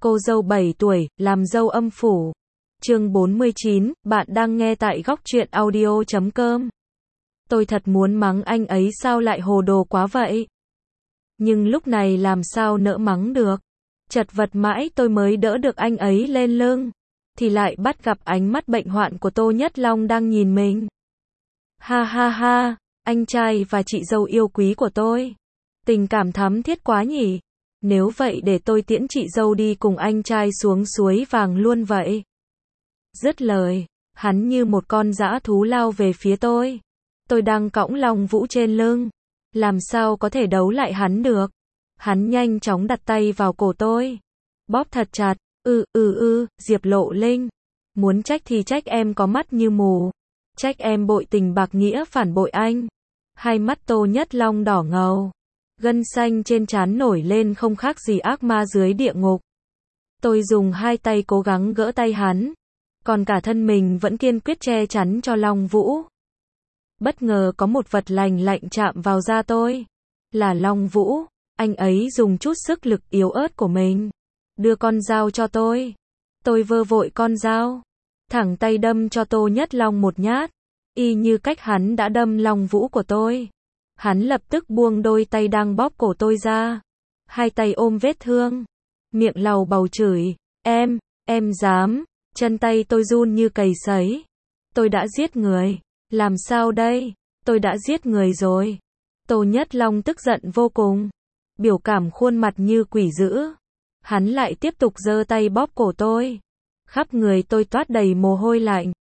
Cô dâu 7 tuổi, làm dâu âm phủ. Chương 49, bạn đang nghe tại góc truyện audio.com. Tôi thật muốn mắng anh ấy sao lại hồ đồ quá vậy. Nhưng lúc này làm sao nỡ mắng được. Chật vật mãi tôi mới đỡ được anh ấy lên lưng. Thì lại bắt gặp ánh mắt bệnh hoạn của Tô Nhất Long đang nhìn mình. Ha ha ha, anh trai và chị dâu yêu quý của tôi. Tình cảm thắm thiết quá nhỉ. Nếu vậy để tôi tiễn chị dâu đi cùng anh trai xuống suối vàng luôn vậy. Dứt lời, hắn như một con dã thú lao về phía tôi. Tôi đang cõng Long Vũ trên lưng. Làm sao có thể đấu lại hắn được. Hắn nhanh chóng đặt tay vào cổ tôi. Bóp thật chặt. Diệp Lộ Linh. Muốn trách thì trách em có mắt như mù. Trách em bội tình bạc nghĩa phản bội anh. Hai mắt Tô Nhất Long đỏ ngầu. Gân xanh trên trán nổi lên không khác gì ác ma dưới địa ngục. Tôi dùng hai tay cố gắng gỡ tay hắn. Còn cả thân mình vẫn kiên quyết che chắn cho Long Vũ. Bất ngờ có một vật lành lạnh chạm vào da tôi. Là Long Vũ. Anh ấy dùng chút sức lực yếu ớt của mình. Đưa con dao cho tôi. Tôi vơ vội con dao. Thẳng tay đâm cho Tô Nhất Long một nhát. Y như cách hắn đã đâm Long Vũ của tôi. Hắn lập tức buông đôi tay đang bóp cổ tôi ra. Hai tay ôm vết thương. Miệng lầu bầu chửi. Em dám. Chân tay tôi run như cầy sấy. Tôi đã giết người. Làm sao đây? Tôi đã giết người rồi. Tô Nhất Long tức giận vô cùng. Biểu cảm khuôn mặt như quỷ dữ. Hắn lại tiếp tục giơ tay bóp cổ tôi. Khắp người tôi toát đầy mồ hôi lạnh.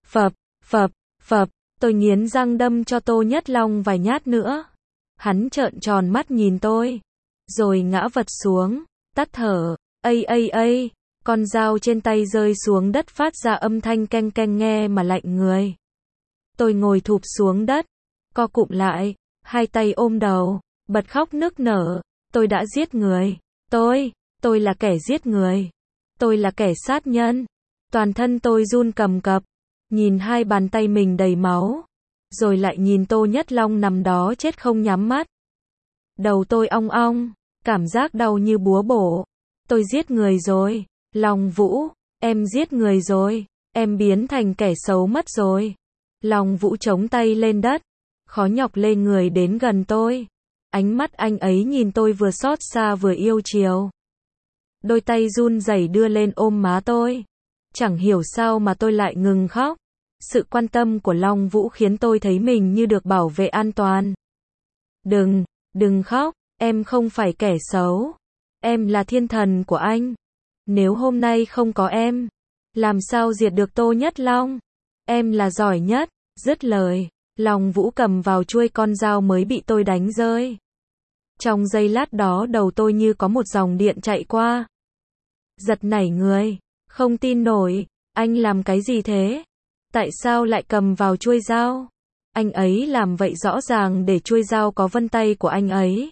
Phập. Tôi nghiến răng đâm cho Tô Nhất Long vài nhát nữa. Hắn trợn tròn mắt nhìn tôi. Rồi ngã vật xuống. Tắt thở. Ây. Con dao trên tay rơi xuống đất phát ra âm thanh keng keng nghe mà lạnh người. Tôi ngồi thụp xuống đất. Co cụm lại. Hai tay ôm đầu. Bật khóc nức nở. Tôi đã giết người. Tôi là kẻ giết người. Tôi là kẻ sát nhân. Toàn thân tôi run cầm cập. Nhìn hai bàn tay mình đầy máu. Rồi lại nhìn Tô Nhất Long nằm đó chết không nhắm mắt. Đầu tôi ong ong. Cảm giác đau như búa bổ. Tôi giết người rồi. Long Vũ, em giết người rồi. Em biến thành kẻ xấu mất rồi. Long Vũ chống tay lên đất. Khó nhọc lê người đến gần tôi. Ánh mắt anh ấy nhìn tôi vừa xót xa vừa yêu chiều. Đôi tay run rẩy đưa lên ôm má tôi. Chẳng hiểu sao mà tôi lại ngừng khóc. Sự quan tâm của Long Vũ khiến tôi thấy mình như được bảo vệ an toàn. Đừng khóc, em không phải kẻ xấu. Em là thiên thần của anh. Nếu hôm nay không có em, làm sao diệt được Tô Nhất Long? Em là giỏi nhất. Dứt lời, Long Vũ cầm vào chuôi con dao mới bị tôi đánh rơi. Trong giây lát đó đầu tôi như có một dòng điện chạy qua. Giật nảy người. Không tin nổi. Anh làm cái gì thế? Tại sao lại cầm vào chuôi dao? Anh ấy làm vậy rõ ràng để chuôi dao có vân tay của anh ấy.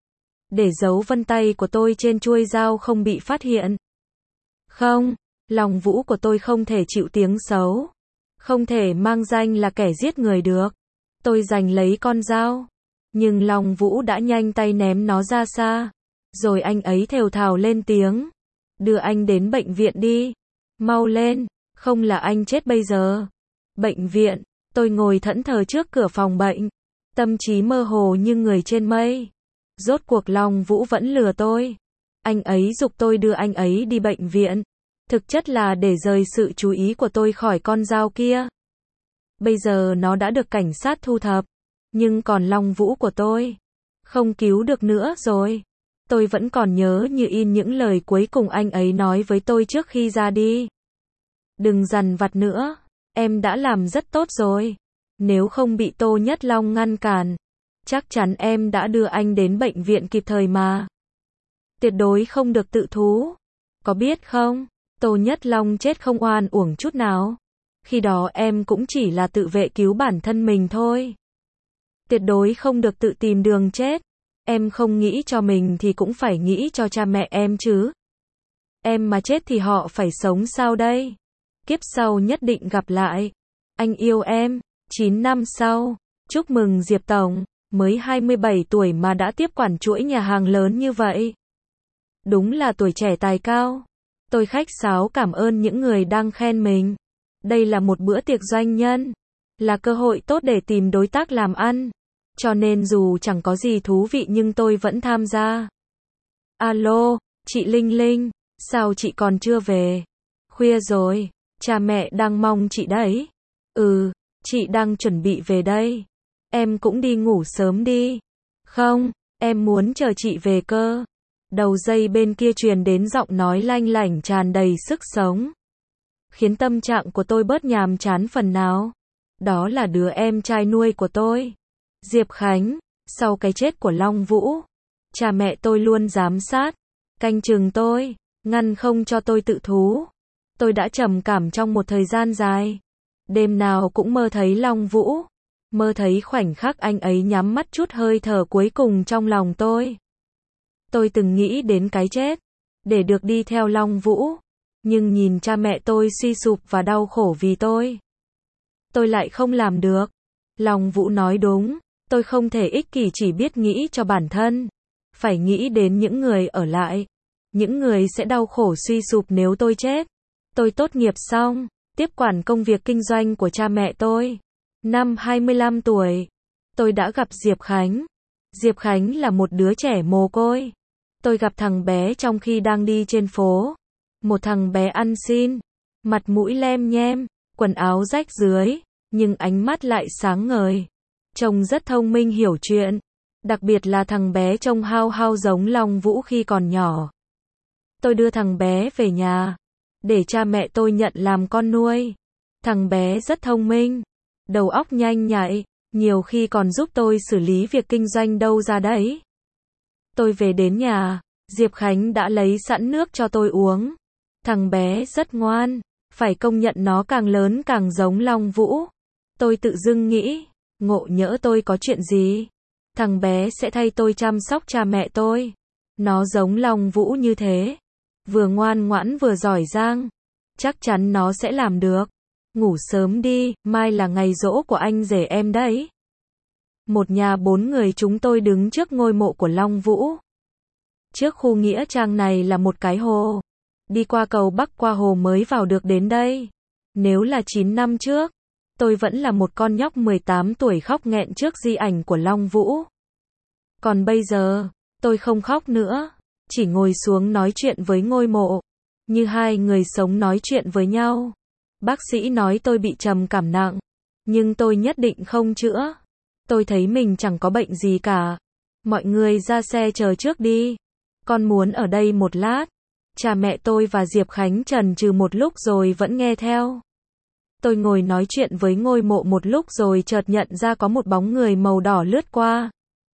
Để dấu vân tay của tôi trên chuôi dao không bị phát hiện. Không, Long Vũ của tôi không thể chịu tiếng xấu. Không thể mang danh là kẻ giết người được. Tôi giành lấy con dao. Nhưng Long Vũ đã nhanh tay ném nó ra xa. Rồi anh ấy thều thào lên tiếng. Đưa anh đến bệnh viện đi. Mau lên, không là anh chết bây giờ. Bệnh viện, tôi ngồi thẫn thờ trước cửa phòng bệnh. Tâm trí mơ hồ như người trên mây. Rốt cuộc Long Vũ vẫn lừa tôi. Anh ấy giục tôi đưa anh ấy đi bệnh viện. Thực chất là để rời sự chú ý của tôi khỏi con dao kia. Bây giờ nó đã được cảnh sát thu thập. Nhưng còn Long Vũ của tôi không cứu được nữa rồi. Tôi vẫn còn nhớ như in những lời cuối cùng anh ấy nói với tôi trước khi ra đi. Đừng dằn vặt nữa. Em đã làm rất tốt rồi. Nếu không bị Tô Nhất Long ngăn cản, chắc chắn em đã đưa anh đến bệnh viện kịp thời mà. Tuyệt đối không được tự thú. Có biết không, Tô Nhất Long chết không oan uổng chút nào. Khi đó em cũng chỉ là tự vệ cứu bản thân mình thôi. Tuyệt đối không được tự tìm đường chết. Em không nghĩ cho mình thì cũng phải nghĩ cho cha mẹ em chứ. Em mà chết thì họ phải sống sao đây? Kiếp sau nhất định gặp lại. Anh yêu em. 9 năm sau. Chúc mừng Diệp Tổng. Mới 27 tuổi mà đã tiếp quản chuỗi nhà hàng lớn như vậy. Đúng là tuổi trẻ tài cao. Tôi khách sáo cảm ơn những người đang khen mình. Đây là một bữa tiệc doanh nhân, là cơ hội tốt để tìm đối tác làm ăn. Cho nên dù chẳng có gì thú vị nhưng tôi vẫn tham gia. Alo, chị Linh Linh, sao chị còn chưa về? Khuya rồi, cha mẹ đang mong chị đấy. Ừ, chị đang chuẩn bị về đây. Em cũng đi ngủ sớm đi. Không, em muốn chờ chị về cơ. Đầu dây bên kia truyền đến giọng nói lanh lảnh tràn đầy sức sống, khiến tâm trạng của tôi bớt nhàm chán phần nào. Đó là đứa em trai nuôi của tôi, Diệp Khánh. Sau cái chết của Long Vũ, cha mẹ tôi luôn giám sát, canh chừng tôi, ngăn không cho tôi tự thú. Tôi đã trầm cảm trong một thời gian dài. Đêm nào cũng mơ thấy Long Vũ, mơ thấy khoảnh khắc anh ấy nhắm mắt chút hơi thở cuối cùng trong lòng tôi. Tôi từng nghĩ đến cái chết, để được đi theo Long Vũ. Nhưng nhìn cha mẹ tôi suy sụp và đau khổ vì tôi lại không làm được. Long Vũ nói đúng, tôi không thể ích kỷ chỉ biết nghĩ cho bản thân. Phải nghĩ đến những người ở lại, những người sẽ đau khổ suy sụp nếu tôi chết. Tôi tốt nghiệp xong, tiếp quản công việc kinh doanh của cha mẹ tôi. Năm 25 tuổi, tôi đã gặp Diệp Khánh. Diệp Khánh là một đứa trẻ mồ côi. Tôi gặp thằng bé trong khi đang đi trên phố. Một thằng bé ăn xin, mặt mũi lem nhem, quần áo rách rưới, nhưng ánh mắt lại sáng ngời. Trông rất thông minh hiểu chuyện. Đặc biệt là thằng bé trông hao hao giống Long Vũ khi còn nhỏ. Tôi đưa thằng bé về nhà, để cha mẹ tôi nhận làm con nuôi. Thằng bé rất thông minh, đầu óc nhanh nhạy, nhiều khi còn giúp tôi xử lý việc kinh doanh đâu ra đấy. Tôi về đến nhà, Diệp Khánh đã lấy sẵn nước cho tôi uống. Thằng bé rất ngoan, phải công nhận nó càng lớn càng giống Long Vũ. Tôi tự dưng nghĩ, ngộ nhỡ tôi có chuyện gì, thằng bé sẽ thay tôi chăm sóc cha mẹ tôi. Nó giống Long Vũ như thế, vừa ngoan ngoãn vừa giỏi giang, chắc chắn nó sẽ làm được. Ngủ sớm đi, mai là ngày giỗ của anh rể em đấy. Một nhà 4 người chúng tôi đứng trước ngôi mộ của Long Vũ. Trước khu nghĩa trang này là một cái hồ. Đi qua cầu Bắc qua hồ mới vào được đến đây. Nếu là 9 năm trước, tôi vẫn là một con nhóc 18 tuổi khóc nghẹn trước di ảnh của Long Vũ. Còn bây giờ, tôi không khóc nữa, chỉ ngồi xuống nói chuyện với ngôi mộ, như hai người sống nói chuyện với nhau. Bác sĩ nói tôi bị trầm cảm nặng, nhưng tôi nhất định không chữa. Tôi thấy mình chẳng có bệnh gì cả. Mọi người ra xe chờ trước đi. Con muốn ở đây một lát. Cha mẹ tôi và Diệp Khánh chần chừ một lúc rồi vẫn nghe theo. Tôi ngồi nói chuyện với ngôi mộ một lúc rồi chợt nhận ra có một bóng người màu đỏ lướt qua.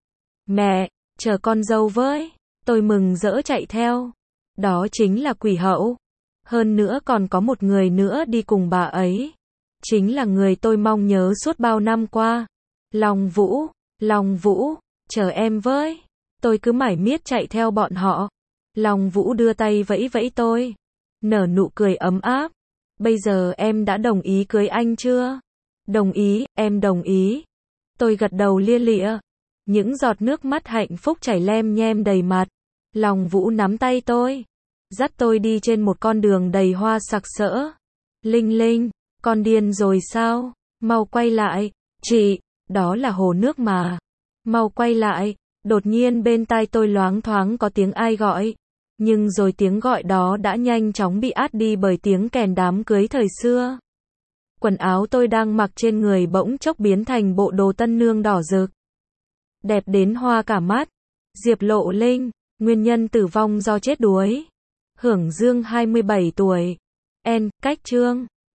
Mẹ, chờ con dâu với. Tôi mừng rỡ chạy theo. Đó chính là Quỷ Hậu. Hơn nữa còn có một người nữa đi cùng bà ấy. Chính là người tôi mong nhớ suốt bao năm qua. Long Vũ, Long Vũ, chờ em với. Tôi cứ mải miết chạy theo bọn họ. Long Vũ đưa tay vẫy vẫy tôi, nở nụ cười ấm áp. Bây giờ em đã đồng ý cưới anh chưa? Đồng ý, em đồng ý. Tôi gật đầu lia lịa. Những giọt nước mắt hạnh phúc chảy lem nhem đầy mặt. Long Vũ nắm tay tôi, dắt tôi đi trên một con đường đầy hoa sặc sỡ. Linh Linh, con điên rồi sao? Mau quay lại. Chị, đó là hồ nước mà. Mau quay lại. Đột nhiên bên tai tôi loáng thoáng có tiếng ai gọi. Nhưng rồi tiếng gọi đó đã nhanh chóng bị át đi bởi tiếng kèn đám cưới thời xưa. Quần áo tôi đang mặc trên người bỗng chốc biến thành bộ đồ tân nương đỏ rực. Đẹp đến hoa cả mắt. Diệp Lộ Linh, nguyên nhân tử vong do chết đuối. Hưởng dương 27 tuổi. Cách chương